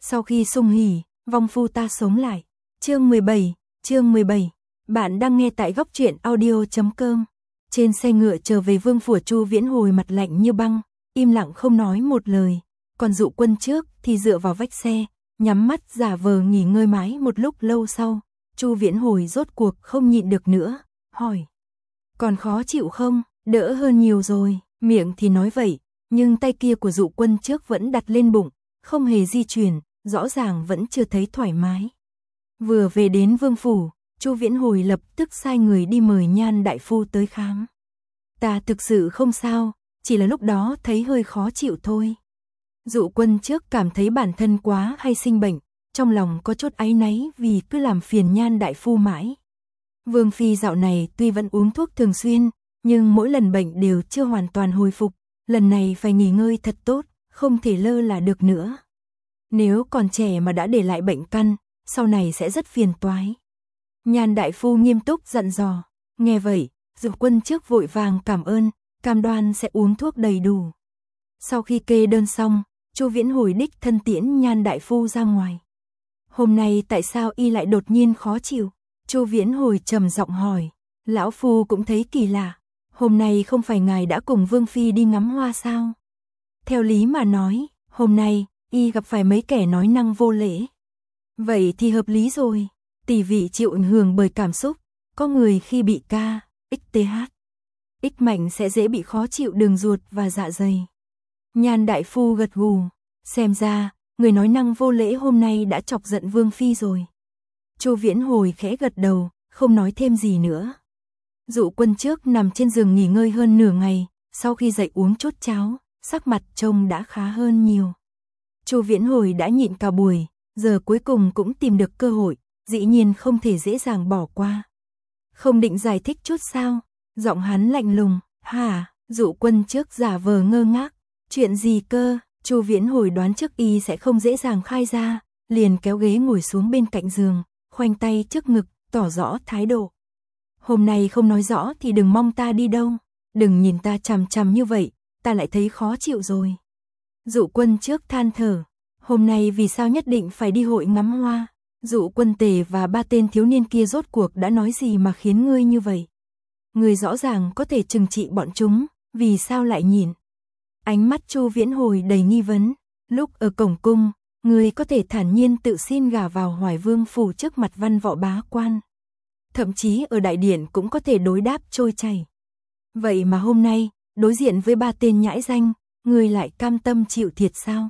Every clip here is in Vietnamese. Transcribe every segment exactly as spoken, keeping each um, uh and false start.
Sau khi sung hỉ, vong phu ta sống lại. Chương mười bảy, chương mười bảy. Bạn đang nghe tại góc truyện audio chấm com. Trên xe ngựa trở về vương phủ, Chu Viễn hồi mặt lạnh như băng, im lặng không nói một lời. Còn Dụ Quân trước thì dựa vào vách xe, nhắm mắt giả vờ nghỉ ngơi mãi một lúc lâu sau. Chu Viễn hồi rốt cuộc không nhịn được nữa, hỏi. Còn khó chịu không? Đỡ hơn nhiều rồi. Miệng thì nói vậy, nhưng tay kia của Dụ Quân trước vẫn đặt lên bụng, không hề di chuyển, rõ ràng vẫn chưa thấy thoải mái. Vừa về đến vương phủ, Chu Viễn hồi lập tức sai người đi mời Nhan đại phu tới khám. Ta thực sự không sao, chỉ là lúc đó thấy hơi khó chịu thôi. Dụ Quân trước cảm thấy bản thân quá hay sinh bệnh, trong lòng có chút áy náy vì cứ làm phiền Nhan đại phu mãi. Vương phi dạo này tuy vẫn uống thuốc thường xuyên, nhưng mỗi lần bệnh đều chưa hoàn toàn hồi phục, lần này phải nghỉ ngơi thật tốt, không thể lơ là được nữa. Nếu còn trẻ mà đã để lại bệnh căn, sau này sẽ rất phiền toái. Nhan đại phu nghiêm túc dặn dò. Nghe vậy, Dụ Quân trước vội vàng cảm ơn, cam đoan sẽ uống thuốc đầy đủ. Sau khi kê đơn xong, Chu Viễn hồi đích thân tiễn Nhan đại phu ra ngoài. Hôm nay tại sao y lại đột nhiên khó chịu? Chu Viễn hồi trầm giọng hỏi. Lão phu cũng thấy kỳ lạ. Hôm nay không phải ngài đã cùng Vương phi đi ngắm hoa sao? Theo lý mà nói, hôm nay y gặp phải mấy kẻ nói năng vô lễ. Vậy thì hợp lý rồi. Tỷ vị chịu ảnh hưởng bởi cảm xúc, có người khi bị ca, ích tê hát, ích mạnh sẽ dễ bị khó chịu đường ruột và dạ dày. Nhan đại phu gật gù, xem ra người nói năng vô lễ hôm nay đã chọc giận Vương phi rồi. Chu Viễn hồi khẽ gật đầu, không nói thêm gì nữa. Dụ Quân trước nằm trên giường nghỉ ngơi hơn nửa ngày, sau khi dậy uống chút cháo, sắc mặt trông đã khá hơn nhiều. Chu Viễn hồi đã nhịn cả buổi, giờ cuối cùng cũng tìm được cơ hội, dĩ nhiên không thể dễ dàng bỏ qua. Không định giải thích chút sao? Giọng hắn lạnh lùng. Hả? Dụ Quân trước giả vờ ngơ ngác. Chuyện gì cơ? Chu Viễn hồi đoán trước y sẽ không dễ dàng khai ra, liền kéo ghế ngồi xuống bên cạnh giường, khoanh tay trước ngực, tỏ rõ thái độ. Hôm nay không nói rõ thì đừng mong ta đi đâu. Đừng nhìn ta chằm chằm như vậy, ta lại thấy khó chịu rồi. Dụ Quân trước than thở. Hôm nay vì sao nhất định phải đi hội ngắm hoa? Dụ Quân Tề và ba tên thiếu niên kia rốt cuộc đã nói gì mà khiến ngươi như vậy? Ngươi rõ ràng có thể trừng trị bọn chúng, vì sao lại nhịn? Ánh mắt Chu Viễn hồi đầy nghi vấn. Lúc ở cổng cung, ngươi có thể thản nhiên tự xin gả vào Hoài Vương phủ trước mặt văn võ bá quan. Thậm chí ở đại điện cũng có thể đối đáp trôi chảy. Vậy mà hôm nay, đối diện với ba tên nhãi danh, ngươi lại cam tâm chịu thiệt sao?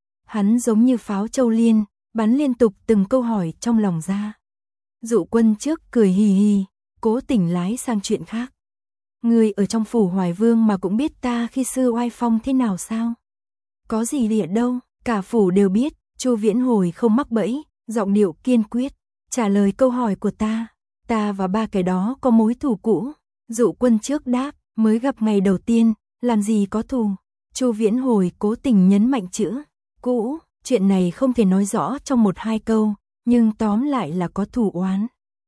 Hắn giống như pháo châu liên, bắn liên tục từng câu hỏi trong lòng ra. Dụ Quân trước cười hì hì, cố tình lái sang chuyện khác. Ngươi ở trong phủ Hoài Vương mà cũng biết ta khi xưa oai phong thế nào sao? Có gì địa đâu, cả phủ đều biết. Chu Viễn hồi không mắc bẫy, giọng điệu kiên quyết. Trả lời câu hỏi của ta, ta và ba cái đó có mối thù cũ. Dụ Quân trước đáp, mới gặp ngày đầu tiên, làm gì có thù. Chu Viễn hồi cố tình nhấn mạnh chữ cũ. Chuyện này không thể nói rõ trong một hai câu, nhưng tóm lại là có thù oán.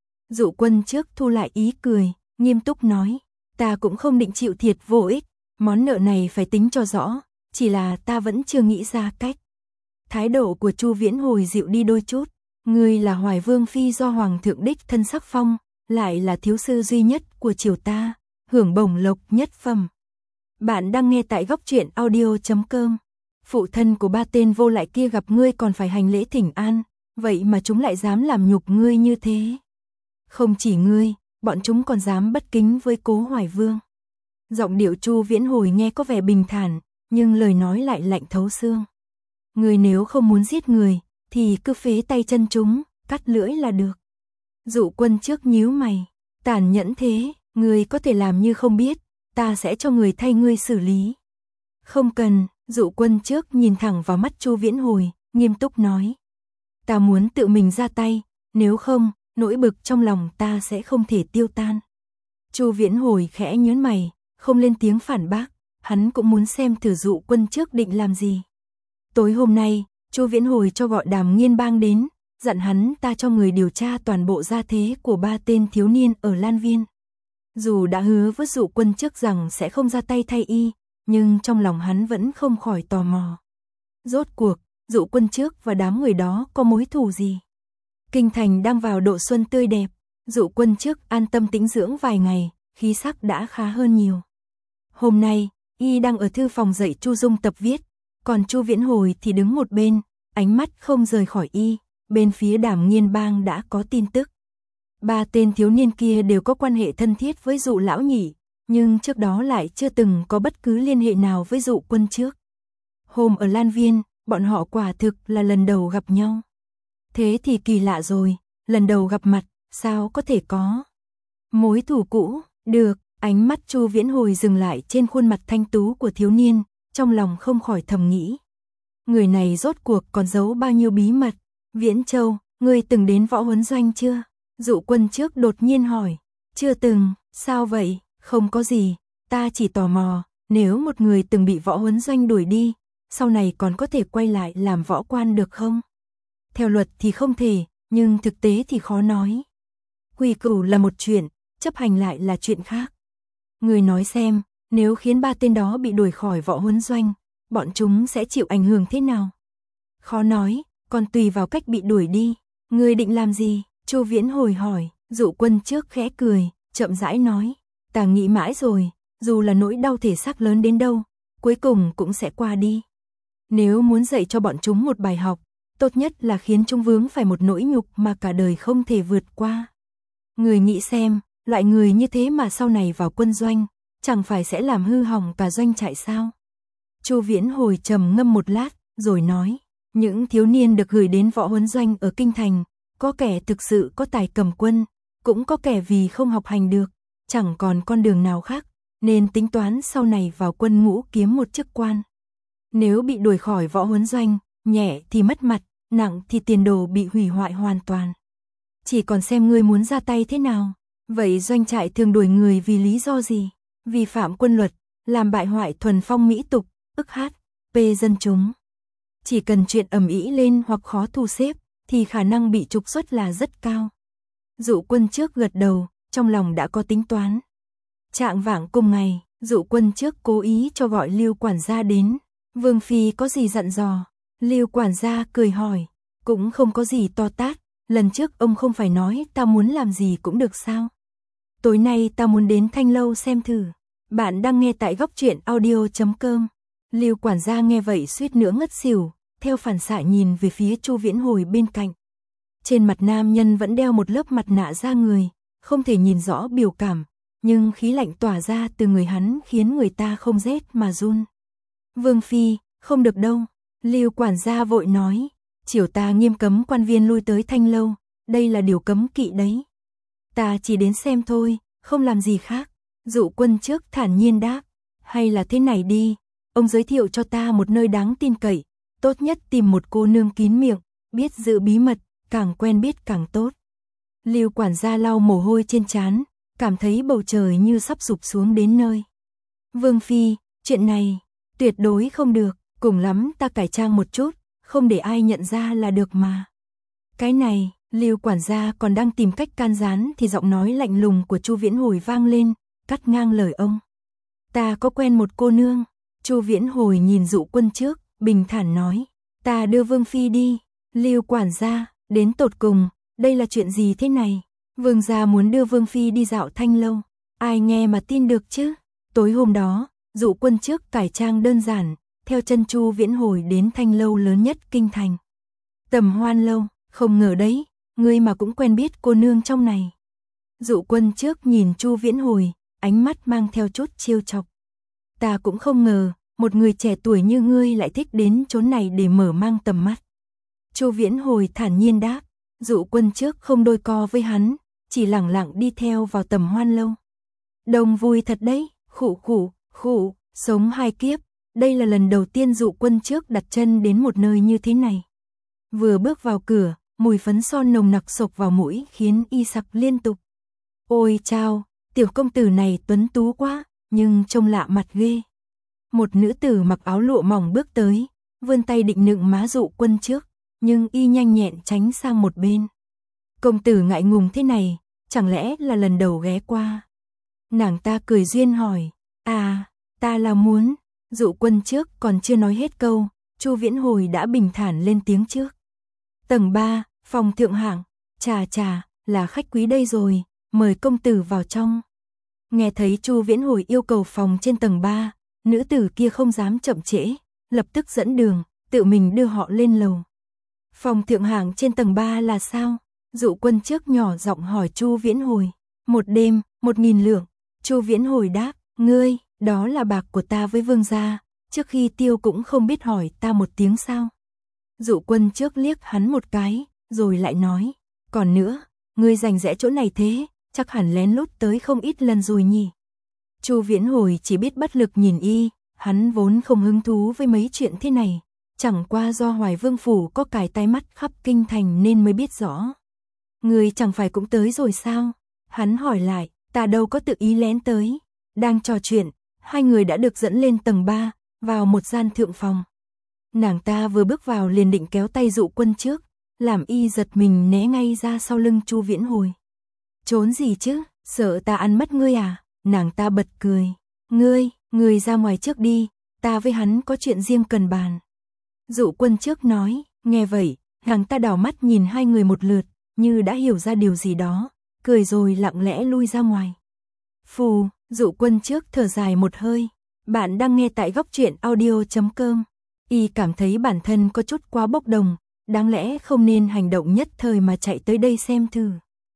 Dụ Quân trước thu lại ý cười, nghiêm túc nói, ta cũng không định chịu thiệt vô ích, món nợ này phải tính cho rõ, chỉ là ta vẫn chưa nghĩ ra cách. Thái độ của Chu Viễn hồi dịu đi đôi chút, ngươi là Hoài Vương phi do Hoàng thượng đích thân sắc phong, lại là thiếu sư duy nhất của triều ta, hưởng bổng lộc nhất phẩm. Bạn đang nghe tại góc truyện audio chấm com. Phụ thân của ba tên vô lại kia gặp ngươi còn phải hành lễ thỉnh an, vậy mà chúng lại dám làm nhục ngươi như thế. Không chỉ ngươi, bọn chúng còn dám bất kính với Cố Hoài Vương. Giọng điệu Chu Viễn hồi nghe có vẻ bình thản, nhưng lời nói lại lạnh thấu xương. Ngươi nếu không muốn giết người, thì cứ phế tay chân chúng, cắt lưỡi là được. Dụ Quân trước nhíu mày, tàn nhẫn thế, ngươi có thể làm như không biết, ta sẽ cho người thay ngươi xử lý. Không cần. Dụ Quân trước nhìn thẳng vào mắt Chu Viễn hồi, nghiêm túc nói. Ta muốn tự mình ra tay, nếu không, nỗi bực trong lòng ta sẽ không thể tiêu tan. Chu Viễn hồi khẽ nhớn mày, không lên tiếng phản bác, hắn cũng muốn xem thử Dụ Quân trước định làm gì. Tối hôm nay, Chu Viễn hồi cho gọi Đàm Nghiên Bang đến, dặn hắn ta cho người điều tra toàn bộ gia thế của ba tên thiếu niên ở Lan Viên. Dù đã hứa với Dụ Quân trước rằng sẽ không ra tay thay y, nhưng trong lòng hắn vẫn không khỏi tò mò. Rốt cuộc, Dụ Quân Trước và đám người đó có mối thù gì? Kinh thành đang vào độ xuân tươi đẹp, Dụ Quân Trước an tâm tĩnh dưỡng vài ngày, khí sắc đã khá hơn nhiều. Hôm nay, y đang ở thư phòng dạy Chu Dung tập viết, còn Chu Viễn Hồi thì đứng một bên, ánh mắt không rời khỏi y. Bên phía Đàm Nghiên Bang đã có tin tức. Ba tên thiếu niên kia đều có quan hệ thân thiết với Dụ lão nhị, nhưng trước đó lại chưa từng có bất cứ liên hệ nào với Dụ Quân Trước. Hôm ở Lan Viên, bọn họ quả thực là lần đầu gặp nhau. Thế thì kỳ lạ rồi, lần đầu gặp mặt, sao có thể có mối thù cũ? Được, ánh mắt Chu Viễn Hồi dừng lại trên khuôn mặt thanh tú của thiếu niên, trong lòng không khỏi thầm nghĩ. Người này rốt cuộc còn giấu bao nhiêu bí mật? Viễn Châu, ngươi từng đến võ huấn doanh chưa? Dụ Quân Trước đột nhiên hỏi. Chưa từng, sao vậy? Không có gì, ta chỉ tò mò, nếu một người từng bị võ huấn doanh đuổi đi, sau này còn có thể quay lại làm võ quan được không? Theo luật thì không thể, nhưng thực tế thì khó nói. Quy củ là một chuyện, chấp hành lại là chuyện khác. Người nói xem, nếu khiến ba tên đó bị đuổi khỏi võ huấn doanh, bọn chúng sẽ chịu ảnh hưởng thế nào? Khó nói, còn tùy vào cách bị đuổi đi. Người định làm gì? Chu Viễn Hồi hỏi. Dụ Quân Trước khẽ cười, chậm rãi nói. Ta nghĩ mãi rồi, dù là nỗi đau thể xác lớn đến đâu, cuối cùng cũng sẽ qua đi. Nếu muốn dạy cho bọn chúng một bài học, tốt nhất là khiến chúng vướng phải một nỗi nhục mà cả đời không thể vượt qua. Người nghĩ xem, loại người như thế mà sau này vào quân doanh, chẳng phải sẽ làm hư hỏng cả doanh trại sao? Chu Viễn Hồi trầm ngâm một lát, rồi nói. Những thiếu niên được gửi đến võ huấn doanh ở Kinh Thành, có kẻ thực sự có tài cầm quân, cũng có kẻ vì không học hành được, chẳng còn con đường nào khác, nên tính toán sau này vào quân ngũ kiếm một chức quan. Nếu bị đuổi khỏi võ huấn doanh, nhẹ thì mất mặt, nặng thì tiền đồ bị hủy hoại hoàn toàn. Chỉ còn xem ngươi muốn ra tay thế nào. Vậy doanh trại thường đuổi người vì lý do gì? Vi phạm quân luật, làm bại hoại thuần phong mỹ tục, ức hát, pê dân chúng. Chỉ cần chuyện ầm ĩ lên hoặc khó thu xếp, thì khả năng bị trục xuất là rất cao. Dụ Quân Trước gật đầu, trong lòng đã có tính toán. Trạng vạng cùng ngày, Dụ Quân Trước cố ý cho gọi Lưu quản gia đến. Vương phi có gì dặn dò? Lưu quản gia cười hỏi. Cũng không có gì to tát, lần trước ông không phải nói ta muốn làm gì cũng được sao? Tối nay ta muốn đến Thanh Lâu xem thử. Bạn đang nghe tại góc truyện audio chấm com. Lưu quản gia nghe vậy suýt nữa ngất xỉu, theo phản xạ nhìn về phía Chu Viễn Hồi bên cạnh. Trên mặt nam nhân vẫn đeo một lớp mặt nạ da người, không thể nhìn rõ biểu cảm, nhưng khí lạnh tỏa ra từ người hắn khiến người ta không rét mà run. Vương phi, không được đâu. Lưu quản gia vội nói, triều ta nghiêm cấm quan viên lui tới Thanh Lâu, đây là điều cấm kỵ đấy. Ta chỉ đến xem thôi, không làm gì khác. Dụ Quân Trước thản nhiên đáp, hay là thế này đi, ông giới thiệu cho ta một nơi đáng tin cậy, tốt nhất tìm một cô nương kín miệng, biết giữ bí mật, càng quen biết càng tốt. Lưu quản gia lau mồ hôi trên trán, cảm thấy bầu trời như sắp sụp xuống đến nơi. Vương phi, chuyện này tuyệt đối không được, cùng lắm ta cải trang một chút, không để ai nhận ra là được mà. Cái này, Lưu quản gia còn đang tìm cách can gián thì giọng nói lạnh lùng của Chu Viễn Hồi vang lên, cắt ngang lời ông. Ta có quen một cô nương. Chu Viễn Hồi nhìn Dụ Quân Trước, bình thản nói, ta đưa Vương phi đi. Lưu quản gia, đến tột cùng, đây là chuyện gì thế này? Vương gia muốn đưa Vương phi đi dạo Thanh Lâu, ai nghe mà tin được chứ? Tối hôm đó, Dụ Quân Trước cải trang đơn giản, theo chân Chu Viễn Hồi đến Thanh Lâu lớn nhất kinh thành. Tầm Hoan Lâu, không ngờ đấy, ngươi mà cũng quen biết cô nương trong này. Dụ Quân Trước nhìn Chu Viễn Hồi, ánh mắt mang theo chút trêu chọc. Ta cũng không ngờ, một người trẻ tuổi như ngươi lại thích đến chốn này để mở mang tầm mắt. Chu Viễn Hồi thản nhiên đáp, Dụ Quân Trước không đôi co với hắn, chỉ lẳng lặng đi theo vào Tầm Hoan Lâu. Đông vui thật đấy, khụ khụ, khụ, sống hai kiếp, đây là lần đầu tiên Dụ Quân Trước đặt chân đến một nơi như thế này. Vừa bước vào cửa, mùi phấn son nồng nặc xộc vào mũi khiến y sặc liên tục. Ôi chao, tiểu công tử này tuấn tú quá, nhưng trông lạ mặt ghê. Một nữ tử mặc áo lụa mỏng bước tới, vươn tay định nựng má Dụ Quân Trước, nhưng y nhanh nhẹn tránh sang một bên. Công tử ngại ngùng thế này, chẳng lẽ là lần đầu ghé qua? Nàng ta cười duyên hỏi, à, ta là muốn. Dụ Quân Trước còn chưa nói hết câu, Chu Viễn Hồi đã bình thản lên tiếng trước. Tầng ba, phòng thượng hạng, chà chà, là khách quý đây rồi, mời công tử vào trong. Nghe thấy Chu Viễn Hồi yêu cầu phòng trên tầng ba, nữ tử kia không dám chậm trễ, lập tức dẫn đường, tự mình đưa họ lên lầu. Phòng thượng hạng trên tầng ba là sao? Dụ Quân trước nhỏ giọng hỏi Chu Viễn Hồi. Một đêm, một nghìn lượng. Chu Viễn Hồi đáp, ngươi, đó là bạc của ta với vương gia, trước khi tiêu cũng không biết hỏi ta một tiếng sao. Dụ Quân trước liếc hắn một cái, rồi lại nói, còn nữa, ngươi rành rẽ chỗ này thế, chắc hẳn lén lút tới không ít lần rồi nhỉ. Chu Viễn Hồi chỉ biết bất lực nhìn y, hắn vốn không hứng thú với mấy chuyện thế này, chẳng qua do Hoài Vương phủ có cài tai mắt khắp kinh thành nên mới biết rõ. Ngươi chẳng phải cũng tới rồi sao? Hắn hỏi lại, ta đâu có tự ý lén tới. Đang trò chuyện, hai người đã được dẫn lên tầng ba, vào một gian thượng phòng. Nàng ta vừa bước vào liền định kéo tay Dụ Quân trước, làm y giật mình né ngay ra sau lưng Chu Viễn Hồi. Trốn gì chứ, sợ ta ăn mất ngươi à? Nàng ta bật cười. Ngươi, ngươi ra ngoài trước đi, ta với hắn có chuyện riêng cần bàn. Dụ Quân trước nói, nghe vậy, nàng ta đảo mắt nhìn hai người một lượt, như đã hiểu ra điều gì đó, cười rồi lặng lẽ lui ra ngoài. Phù, Dụ Quân trước thở dài một hơi. Bạn đang nghe tại góc truyện audio chấm com. Y cảm thấy bản thân có chút quá bốc đồng, đáng lẽ không nên hành động nhất thời mà chạy tới đây xem thử.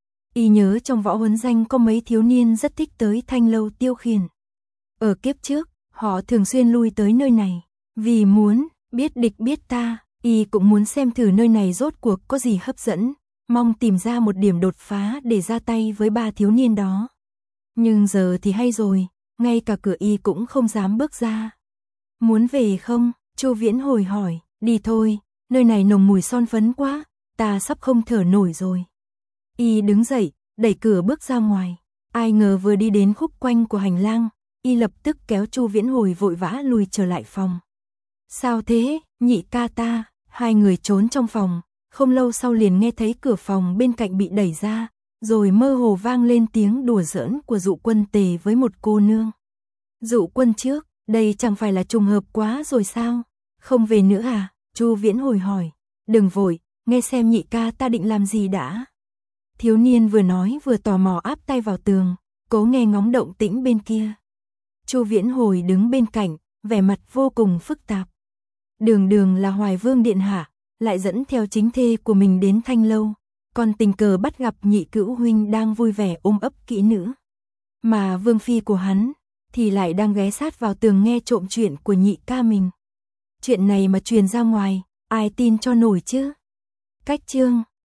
Y nhớ trong võ huấn danh có mấy thiếu niên rất thích tới thanh lâu tiêu khiển. Ở kiếp trước, họ thường xuyên lui tới nơi này, vì muốn biết địch biết ta, Y cũng muốn xem thử nơi này rốt cuộc có gì hấp dẫn, mong tìm ra một điểm đột phá để ra tay với ba thiếu niên đó. Nhưng giờ thì hay rồi, ngay cả cửa Y cũng không dám bước ra. Muốn về không? Chu Viễn Hồi hỏi. Đi thôi, nơi này nồng mùi son phấn quá, ta sắp không thở nổi rồi. Y đứng dậy, đẩy cửa bước ra ngoài. Ai ngờ vừa đi đến khúc quanh của hành lang, Y lập tức kéo Chu Viễn Hồi vội vã lùi trở lại phòng. Sao thế, nhị ca ta? Hai người trốn trong phòng, không lâu sau liền nghe thấy cửa phòng bên cạnh bị đẩy ra, rồi mơ hồ vang lên tiếng đùa giỡn của Dụ Quân tề với một cô nương. Dụ Quân trước, đây chẳng phải là trùng hợp quá rồi sao? Không về nữa à? Chu Viễn Hồi hỏi. Đừng vội, nghe xem nhị ca ta định làm gì đã. Thiếu niên vừa nói vừa tò mò áp tay vào tường, cố nghe ngóng động tĩnh bên kia. Chu Viễn Hồi đứng bên cạnh, vẻ mặt vô cùng phức tạp. Đường đường là Hoài Vương điện hạ, lại dẫn theo chính thê của mình đến thanh lâu, còn tình cờ bắt gặp nhị cữu huynh đang vui vẻ ôm ấp kỹ nữ. Mà vương phi của hắn thì lại đang ghé sát vào tường nghe trộm chuyện của nhị ca mình. Chuyện này mà truyền ra ngoài, ai tin cho nổi chứ? Cách chương